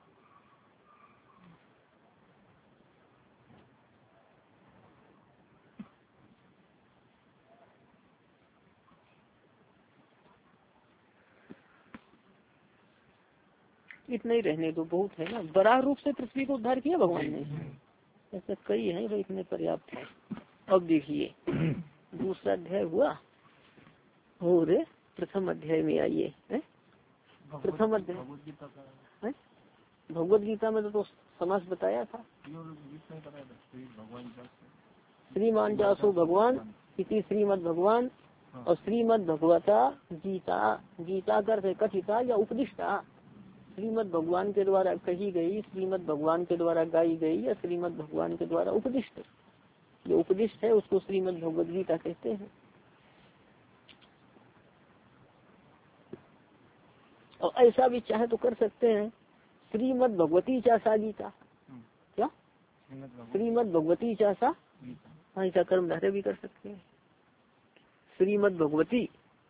Speaker 1: इतना ही रहने दो, बहुत है ना। बराह रूप से पृथ्वी को उद्धार किया भगवान ने, ऐसे कई है, तो इतने पर्याप्त है। अब देखिए दूसरा अध्याय हुआ, और प्रथम अध्याय में आइए। प्रथम अध्याय भगवद गीता में तो, तो समास बताया था, श्रीमान जासो भगवान इति श्रीमद भगवान, और श्रीमद भगवता गीता, गीता कर कथिता या उपदिष्टा, श्रीमद भगवान के द्वारा कही गई, श्रीमद भगवान के द्वारा गाई गई, या श्रीमद भगवान के द्वारा उपदिष्ट। जो उपदिष्ट है उसको श्रीमद भगवद गीता कहते हैं। और ऐसा भी चाहे तो कर सकते हैं, श्रीमद भगवती चासा गीता, क्या श्रीमद भगवती चासा, हाँ ऐसा कर्मधारय भी कर सकते हैं। श्रीमद भगवती,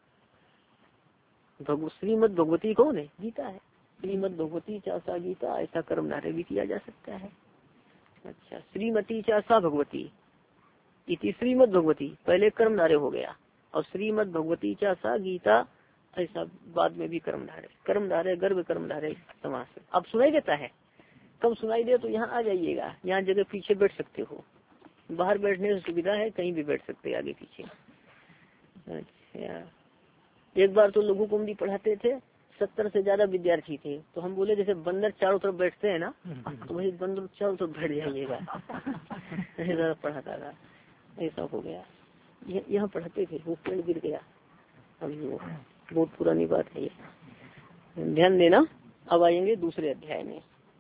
Speaker 1: श्रीमद भगवती कौन है? गीता है। श्रीमद भगवती चासा गीता, ऐसा कर्मधारय भी किया जा सकता है। अच्छा, श्रीमती चासा भगवती इति श्रीमद भगवती, पहले कर्मधारय हो गया, और श्रीमद भगवती चासा गीता, ऐसा बाद में भी कर्मधारय। कर्मधारय गर्भ कर्मधारय समास। अब सुनाई देता है? कब सुनाई दे तो यहाँ आ जाइएगा, यहाँ जगह पीछे बैठ सकते हो, बाहर बैठने से सुविधा है, कहीं भी बैठ सकते आगे पीछे। अच्छा, एक बार तो लघु कुंडी पढ़ाते थे, सत्तर से ज्यादा विद्यार्थी थे, तो हम बोले जैसे बंदर चारों तरफ बैठते हैं ना, तो वही बंदर चारों तरफ बैठ जाइएगा। ऐसा पढ़ाता था, ऐसा हो गया। यहाँ पढ़ाते थे, वो पेड़ गिर गया, अभी वो बहुत पुरानी बात है ये, ध्यान देना। अब आएंगे दूसरे अध्याय में।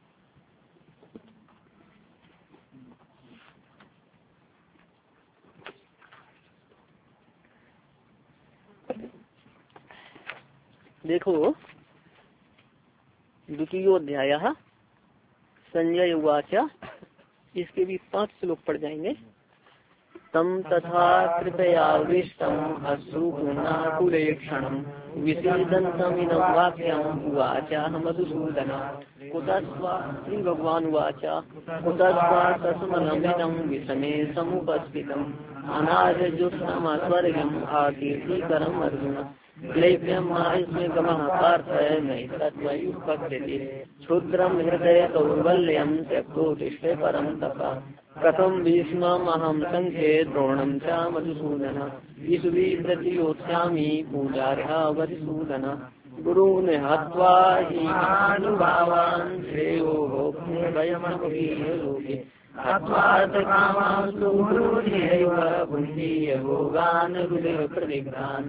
Speaker 1: देखो, द्वितीयोध्याय संजय उवाच, इसके भी पांच श्लोक पढ़ जाएंगे। तम तथा कृपयाविष्टम् अश्रुपूर्णाकुलेक्षणम् विषीदन्तमिदं वाक्यम् उवाच मधुसूदन। कुतस्त्वा, श्री भगवान उवाच, कुतस्त्वा तस्मन्नमिदं विषमे समुपस्थितम् अनार्यजुष्टमस्वर्गम् आकीर्तिकरम् अर्जुन। इसमें गमः पार्थ नहीं तत्त्वयुपपद्यते क्षुद्रम हृदय दौर्बल्यम त्यक्तो तिष्ठे परम तपः कथम भीष्मम् अहं संख्ये द्रोणं च मधुसूदन विसुवी प्रतियोत्स्यामि पूजार्हा मधुसूदन गुरून् हत्वा हीनानुभावान् श्रेयो भोक्तुर्भयमपि लोके हत्वार्थकामांस्तु गुरूनेव भुञ्जी भोगान् हृदयप्रदिग्धान्।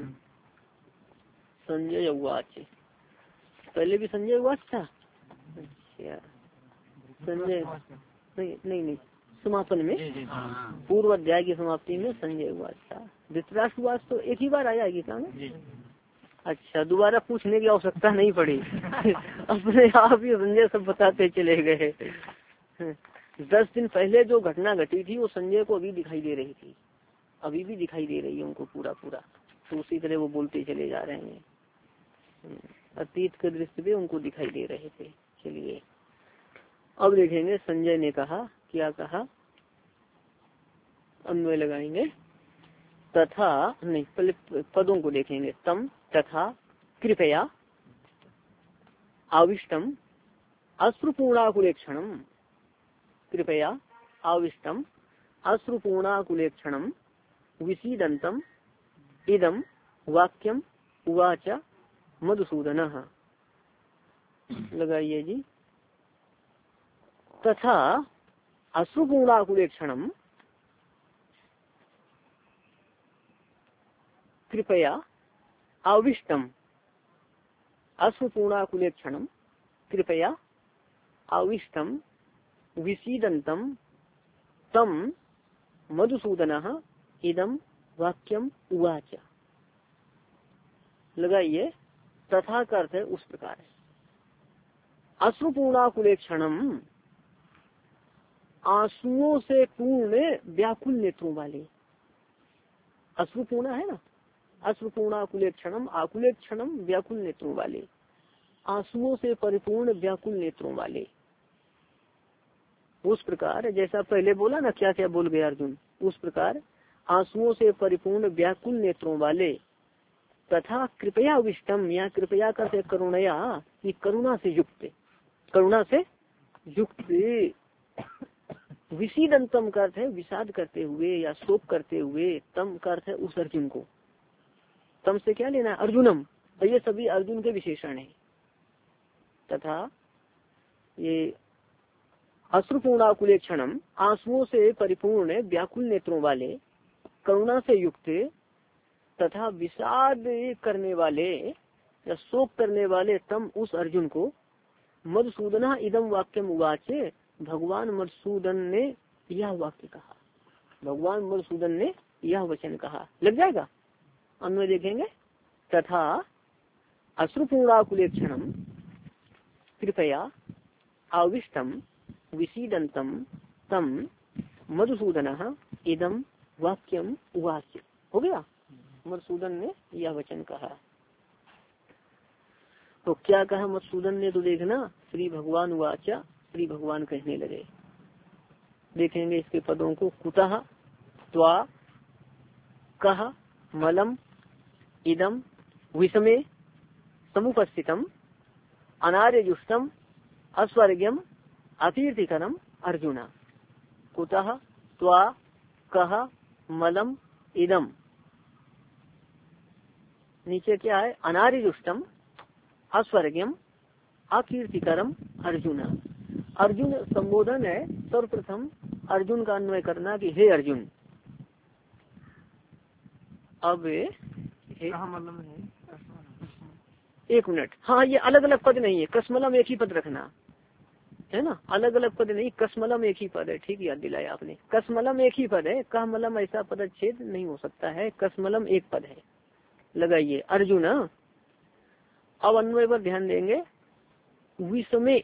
Speaker 1: संजय उवाच, पहले भी संजय उवाच था। अच्छा, संजय नहीं नहीं नहीं समापन में, पूर्व अध्याय की समाप्ति में संजय उवाच। धृतराष्ट्र उवाच तो एक ही बार आया गीता में। अच्छा, दोबारा पूछने की आवश्यकता नहीं पड़ी अपने आप ही संजय सब बताते चले गए। दस दिन पहले जो घटना घटी थी वो संजय को अभी दिखाई दे रही थी, अभी भी दिखाई दे रही है उनको पूरा पूरा, तो उसी तरह वो बोलते चले जा रहे हैं। अतीत के दृश्य भी उनको दिखाई दे रहे थे। चलिए अब देखेंगे संजय ने कहा, क्या कहा, अन्वय लगाएंगे। तथा नहीं, पहले पदों को देखेंगे। तम तथा कृपया आविष्टम अश्रुपूर्णाकुलेक्षणम, कृपया आविष्टम अश्रुपूर्णाकुलेक्षणम विसीदंतम इदम वाक्यम उवाच मधुसूदनः। लगाइए जी। तथा अश्रुपूर्णाकुलेक्षणम कृपया आविष्टम अश्रुपूर्णाकुलेक्षणम कृपया आविष्टम विसीदंतम तम मधुसूदनः इदम वाक्यम उवाच। लगाइए। तथा का अर्थ है उस प्रकार। अश्रुपूर्णाकुलेक्षणम आंसुओं से पूर्ण व्याकुल नेत्रों वाले। अश्रुपूर्णा है ना, अश्रुपूर्णाकुलेक्षणम, आकुलेक्षणम व्याकुल नेत्रों वाले, आंसुओं से परिपूर्ण व्याकुल नेत्रों वाले। उस प्रकार जैसा पहले बोला ना, क्या क्या बोल गए अर्जुन, उस प्रकार आंसुओं से परिपूर्ण व्याकुल नेत्रों वाले। तथा कृपया विष्टम, या कृपया करते करुणया, कि करुणा से युक्त, करुणा से युक्त। विसीदंतम का अर्थ है विषाद करते हुए या शोक करते हुए, तम का अर्थ है उस अर्जुन को। तम से क्या लेना है, अर्जुनम, तो ये सभी अर्जुन के विशेषण है। तथा ये अश्रुपूर्णाकुलेक्षणम आंसुओं से परिपूर्ण व्याकुल नेत्रों वाले, करुणा से युक्त तथा विषाद करने वाले या शोक करने वाले तम उस अर्जुन को। मधुसूदन इदम वाक्यम उवाचे, भगवान मधुसूदन ने यह वाक्य कहा, भगवान मधुसूदन ने यह वचन कहा। लग जाएगा, अन्वय देखेंगे। तथा अश्रुपूर्णाकुलेक्षणम कृपया आविष्टम विसीदंतम तम मधुसूदन इदम वाक्यम उवाच। हो गया, मधुसूदन ने यह वचन कहा। तो क्या कहा मधुसूदन ने, तो देखना, श्री भगवान उवाचा, श्री भगवान कहने लगे। देखेंगे इसके पदों को। कुतः त्वा कह मलम इदम विषमे समुपस्थितम अनार्यजुष्टम अस्वर्ग्यम अकीर्तिकरम अर्जुन। कुतः त्वा कह मलम इदम, नीचे क्या है, अनार्यजुष्टम अस्वर्ग्यम अकीर्तिकरम अर्जुन। अर्जुन संबोधन है, सर्वप्रथम अर्जुन का अन्वय करना कि हे अर्जुन। अब
Speaker 2: मतलब
Speaker 1: एक मिनट, हाँ ये अलग अलग पद नहीं है, कसमलम एक ही पद रखना है ना, अलग अलग पद नहीं, कसमलम एक ही पद है। ठीक याद दिलाया आपने, कसमलम एक ही पद है, कहमलम ऐसा पदच्छेद नहीं हो सकता है, कसमलम एक पद है। लगाइए अर्जुन। अब अन्वय पर ध्यान देंगे। विषमे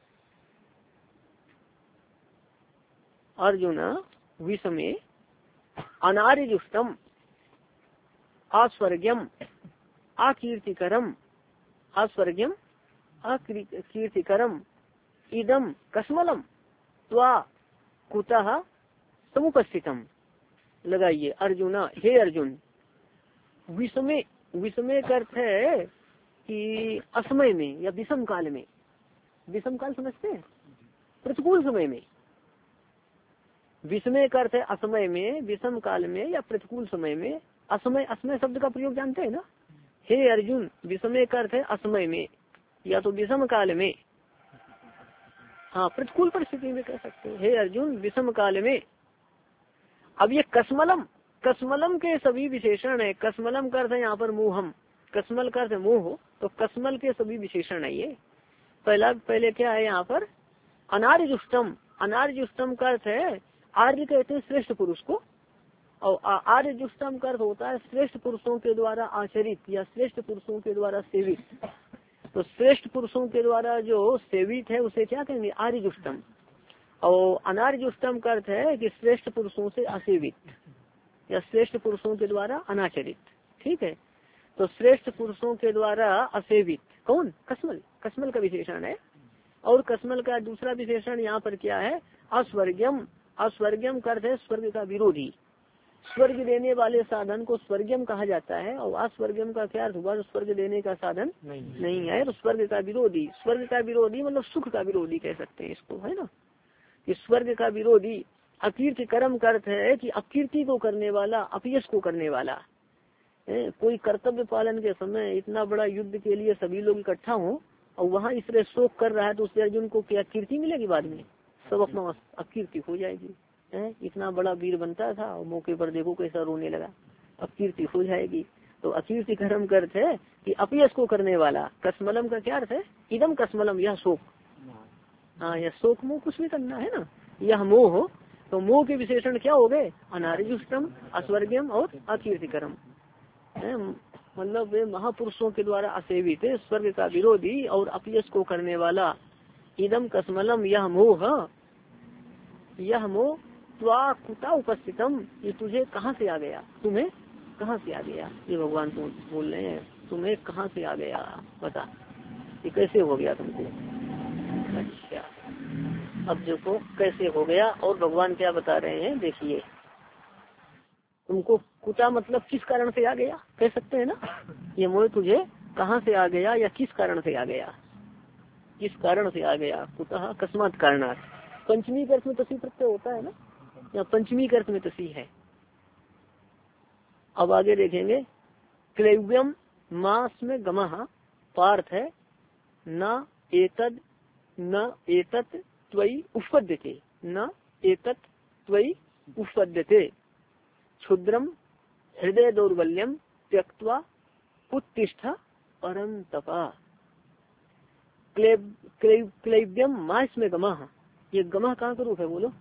Speaker 1: अर्जुन विषमे अनार्यजुष्टम अस्वर्ग्यम अकीर्तिकरम, अस्वर्ग्यम अकीर्तिकरम इदम कसमलम त्वा कुतः समुपस्थितम। लगाइए अर्जुन, हे अर्जुन। विषमे, विषमे का अर्थ है कि असमय में या विषम काल में। विषम काल समझते हैं, प्रतिकूल समय में। विषमय का अर्थ है असमय में, विषम काल में या प्रतिकूल समय में। असमय, असमय शब्द का प्रयोग जानते हैं ना। हे अर्जुन, विषमय का अर्थ है असमय में या तो विषम काल में, हाँ प्रतिकूल परिस्थिति में कह सकते हैं। हे अर्जुन विषम काल में। अब ये कसमलम, कसमलम के सभी विशेषण है। कसमलम का अर्थ है यहाँ पर मुहम, कसमल का अर्थ है मुंह, तो कसमल के सभी विशेषण है ये। पहला पहले क्या है यहाँ पर, अनार्यजुष्टम। अनार्यजुष्टम का अर्थ है आर्य कहते हैं श्रेष्ठ पुरुष को, और आर्य जुष्टम का अर्थ होता है श्रेष्ठ पुरुषों के द्वारा आचरित या श्रेष्ठ पुरुषों के द्वारा सेवित। तो श्रेष्ठ पुरुषों के द्वारा जो सेवित है उसे क्या कहेंगे, आर्य जुष्टम। और अनार्य जुष्टम का अर्थ है कि श्रेष्ठ पुरुषों से असेवित या श्रेष्ठ पुरुषों के द्वारा अनाचरित। ठीक है, तो श्रेष्ठ पुरुषों के द्वारा असेवित कौन, कस्मल, कस्मल का विशेषण है। और कस्मल का दूसरा विशेषण यहाँ पर क्या है, अस्वर्गम। अस्वर्गम का अर्थ है स्वर्ग का विरोधी, स्वर्ग देने वाले साधन को स्वर्गम कहा जाता है। और अस्वर्गम का क्या अर्थ हुआ, स्वर्ग देने का साधन नहीं, नहीं है, तो स्वर्ग का विरोधी। स्वर्ग का विरोधी मतलब सुख का विरोधी कह सकते हैं इसको, है ना, कि स्वर्ग का विरोधी। अकीर्ति कर्म का अर्थ है कि अकीर्ति को करने वाला, अपयश को करने वाला। ए, कोई कर्तव्य पालन के समय इतना बड़ा युद्ध के लिए सभी लोग इकट्ठा हो और वहाँ इसलिए शोक कर रहा है, तो उससे अर्जुन को क्या कीर्ति मिलेगी, बाद में सब अपना अकीर्ति हो जाएगी। है, इतना बड़ा वीर बनता था और मौके पर देखो कैसा रोने लगा, अकीर्ति हो जाएगी। तो अकीर्ति कर्म का अर्थ है कि अपयश को करने वाला। कस्मलम का क्या अर्थ है, इदम कस्मलम, यह शोक। हाँ, यह शोक मोह कुछ भी करना है ना, यह मोह हो। तो मोह के विशेषण क्या हो गए, अनार्यजुष्टम, अस्वर्गम और अकीर्तिकरम। मतलब वे महापुरुषों के द्वारा असेवित, स्वर्ग का विरोधी और अपयश को करने वाला। इदम कस्मलम, यह मोह, यह मोह त्वा कुता उपस्थितम, ये तुझे कहाँ से आ गया, तुम्हें कहाँ से आ गया। ये भगवान तो बोल रहे हैं, तुम्हें कहाँ से आ गया, बता ये कैसे हो गया तुमको। अच्छा, अब देखो कैसे हो गया, और भगवान क्या बता रहे हैं, देखिए। तुमको कुता मतलब किस कारण से आ गया कह सकते हैं ना, ये मोह तुझे कहाँ से आ गया या किस कारण से आ गया, किस कारण से आ गया। कुतः अकस्मात कारणात्, पंचमी के अर्थ में तसी प्रत्यय होता है ना, या पंचमी के अर्थ में तसी है। अब आगे देखेंगे, क्लैव्यम मास में गमः पार्थ है, न एतद न एतत् त्वयि उपपद्यते, न एतत् त्वयि उपपद्यते, क्षुद्रम हृदय दौर्बल्यम त्यक्त्वा उत्तिष्ठ परम तपा। क्लैव्यम मास में गमः, ये गमः कहाँ का रूप है बोलो,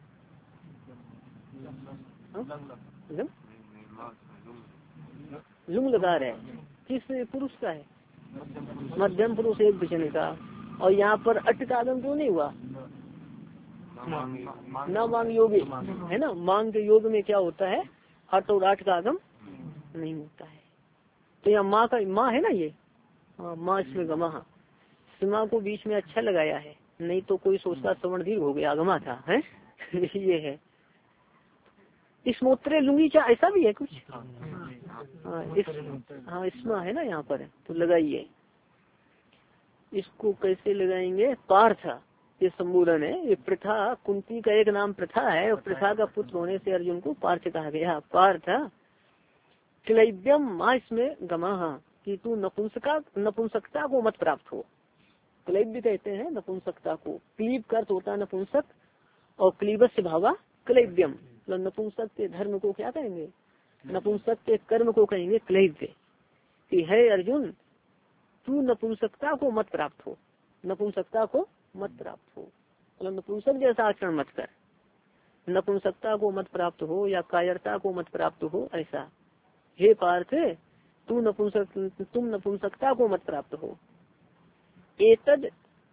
Speaker 1: लुंग लगा रहे, किस पुरुष का है, मध्यम पुरुष एक वचन का। और यहाँ पर अट का आगम क्यों नहीं हुआ, न मांग योगी है ना, मांग के योग में क्या होता है, अट और आठ का आगम नहीं होता है। तो यहाँ माँ का माँ है ना, ये माँ इसमें गमा, सीमा को बीच में अच्छा लगाया है, नहीं तो कोई सोचता श्रवण दीर्घ हो गया, आगमा था है ये है। इस मोत्रे लुंगी क्या ऐसा भी है कुछ, हाँ इस हाँ इसमें है ना यहाँ पर, तो लगाइए इसको। कैसे लगाएंगे, पार्थ ये संबोधन है, ये प्रथा कुंती का एक नाम प्रथा है, और प्रथा का पुत्र होने से अर्जुन को पार्थ कहा गया। पार्थ क्लैव्यम माँ इसमें गमा, कि तू नपुंसका नपुंसकता को मत प्राप्त हो। क्लैव्य कहते हैं नपुंसकता को, क्लीब का अर्थ होता है नपुंसक, और क्लीबस्य भावा क्लैव्यम, मतलब नपुंसक के धर्म को क्या कहेंगे, नपुंसक के कर्म को कहेंगे क्लैव्य। कि है अर्जुन तू नपुंसकता को मत प्राप्त हो, नपुंसकता को मत प्राप्त हो, मतलब नपुंसक जैसा आचरण मत कर, नपुंसकता को मत प्राप्त हो या कायरता को मत प्राप्त हो ऐसा। हे पार्थ तू नपुंसक तुम नपुंसकता को मत प्राप्त हो। एतद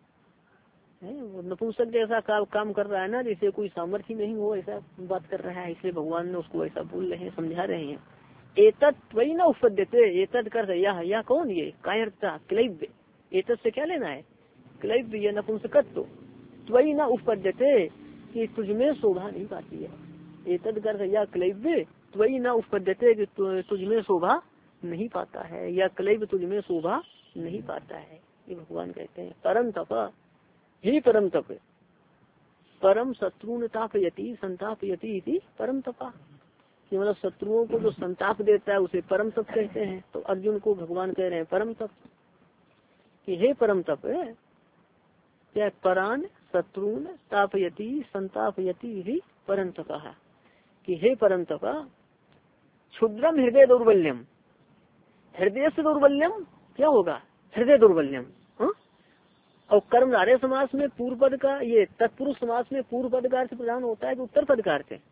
Speaker 1: नपुंसक जैसा काम काम कर रहा है ना, जैसे कोई सामर्थ्य नहीं हो ऐसा बात कर रहा है, इसलिए भगवान ने उसको ऐसा बोल रहे हैं, समझा रहे हैं। एतद त्वयि न उपपद्यते, एतद कर यह यह कौन, ये कायरता क्लैव्य, एतद से क्या लेना है, क्लैव्य या नपुंसकत्व। त्वयि न उपपद्यते, कि तुझमें शोभा नहीं पाती है, एतद कर या क्लैव्य त्वयि न उपपद्यते, कि तुझमें शोभा नहीं पाता है, या क्लैव्य तुझमें शोभा नहीं पाता है, ये भगवान कहते हैं। परम तप, ही परम तप, परम शत्रुन तापयति संतापयति इति परम तपा, कि मतलब शत्रुओं को जो संताप देता है उसे परम तप कहते हैं। तो अर्जुन को भगवान कह रहे हैं परम तप, कि हे परम तप, क्या परान शत्रुन तापयति संतापयति इति परम तपा, कि हे परम तपा क्षुद्रम हृदय दौर्बल्यम, हृदय से दौर्बल्यम क्या होगा, हृदय दौर्बल्यम, और कर्मधारय समास में पूर्व पद का, ये तत्पुरुष समास में पूर्व पद का अर्थ प्रदान होता है कि उत्तर पद का अर्थ है?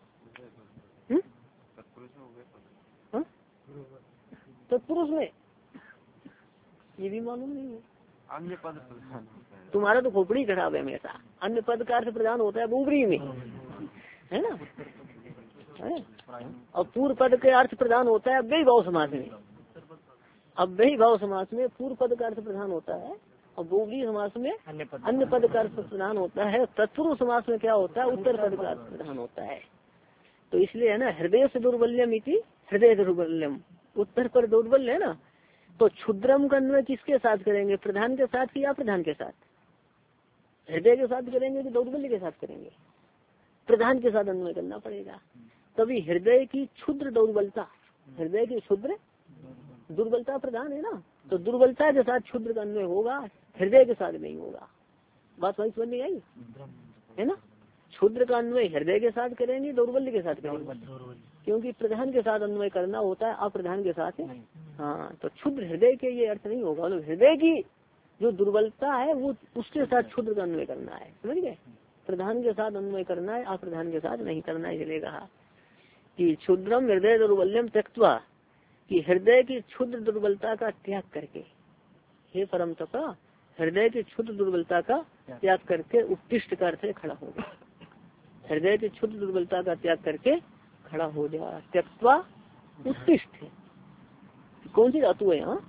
Speaker 1: तत्पुरुष में ये भी मालूम नहीं है।
Speaker 2: अन्य पद
Speaker 1: तुम्हारा तो खोपड़ी खराब है हमेशा। अन्य पद का अर्थ प्रदान होता है ऊपरी में, है ना, है? और पूर्व पद के अर्थ प्रदान होता है अव्ययी भाव समास में। अव्ययी भाव समास में पूर्व पद का अर्थ प्रदान होता है और बहुव्रीहि समास में अन्य पद का अर्थ प्रदान होता है। तत्पुरुष समास में क्या होता है? उत्तर पद का अर्थ प्रदान होता है। तो इसलिए है ना, हृदय से दुर्बल्यम इति हृदय दुर्बल्यम, उत्तर पर दुर्बल्य है ना। तो क्षुद्रम का अन्वय किसके साथ करेंगे? प्रधान के साथ या प्रधान के साथ? हृदय के साथ करेंगे कि दौर्बल्य के साथ करेंगे? प्रधान के साथ अन्वय करना पड़ेगा। तभी हृदय की क्षुद्र दुर्बलता, हृदय की क्षुद्र दुर्बलता प्रधान है ना, तो दुर्बलता के साथ क्षुद्र का अन्वय होगा, हृदय के साथ नहीं होगा। बात वही समझ नहीं आई है ना। क्षुद्र का अन्वय हृदय के साथ करेंगे, दौर्बल्य के साथ करेंगे, क्योंकि प्रधान के साथ अन्वय करना होता है, अप्रधान के साथ। हाँ, तो क्षुद्र हृदय के ये अर्थ नहीं होगा। मतलब हृदय की जो दुर्बलता है वो उसके साथ क्षुद्र का अन्वय करना है, समझ गए। प्रधान के साथ अन्वय करना है, अप्रधान के साथ नहीं करना है। इसलिए कहा कि क्षुद्रम हृदय दुर्बल्यम त्यक्त्वा, कि हृदय की क्षुद्र दुर्बलता का त्याग करके, हे परम तपा, हृदय की क्षुद्र दुर्बलता का त्याग करके उत्तिष्ठ कर से खड़ा हो गया। हृदय की क्षुद्र दुर्बलता का त्याग करके खड़ा हो जा। त्यक्त्वा उत्तिष्ठ, कौन सी धातु है यहाँ?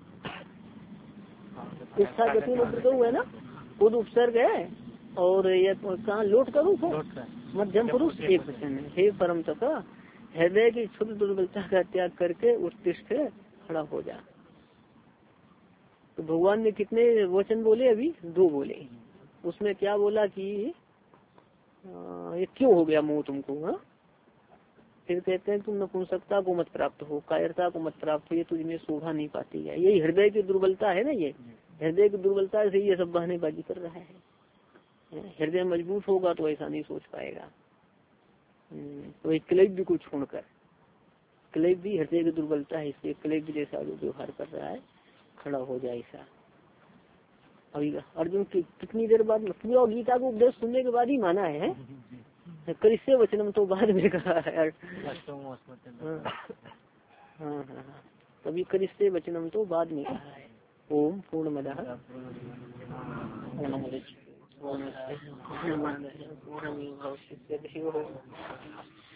Speaker 1: इच्छा गति है ना, खुद उपसर्ग है और ये कहाँ लोट का रूप है, मध्यम पुरुष एक वचन है। हे परम तपा, हृदय की क्षुद्र दुर्बलता का त्याग करके उत्तिष्ठ खड़ा हो जा। तो भगवान ने कितने वचन बोले? अभी दो बोले। उसमें क्या बोला कि आ, ये क्यों हो गया मोह तुमको? हाँ, फिर कहते हैं तुम नपुंसकता को मत प्राप्त हो, कायरता को मत प्राप्त हो, ये तुझमें शोभा नहीं पाती है। यही हृदय की दुर्बलता है ना, ये हृदय की दुर्बलता से ये सब बहानेबाजी कर रहा है। हृदय मजबूत होगा तो ऐसा नहीं सोच पाएगा। तो एक क्लेब को छोड़कर, क्लेब भी हृदय की दुर्बलता है, इसलिए क्लेब जैसा जो व्यवहार कर रहा है, खड़ा हो जाए ऐसा। अभी अर्जुन की कितनी देर बाद पूरा गीता को उपदेश सुनने के बाद ही माना है, कृष्य वचनम तो बाद में कहा है। हाँ हाँ, तभी कृष्य वचनम तो बाद में कहा है। ओम पूर्णमदः पूर्णमिदं पूर्णस्य पूर्णमादाय पूर्णमेवावशिष्यते।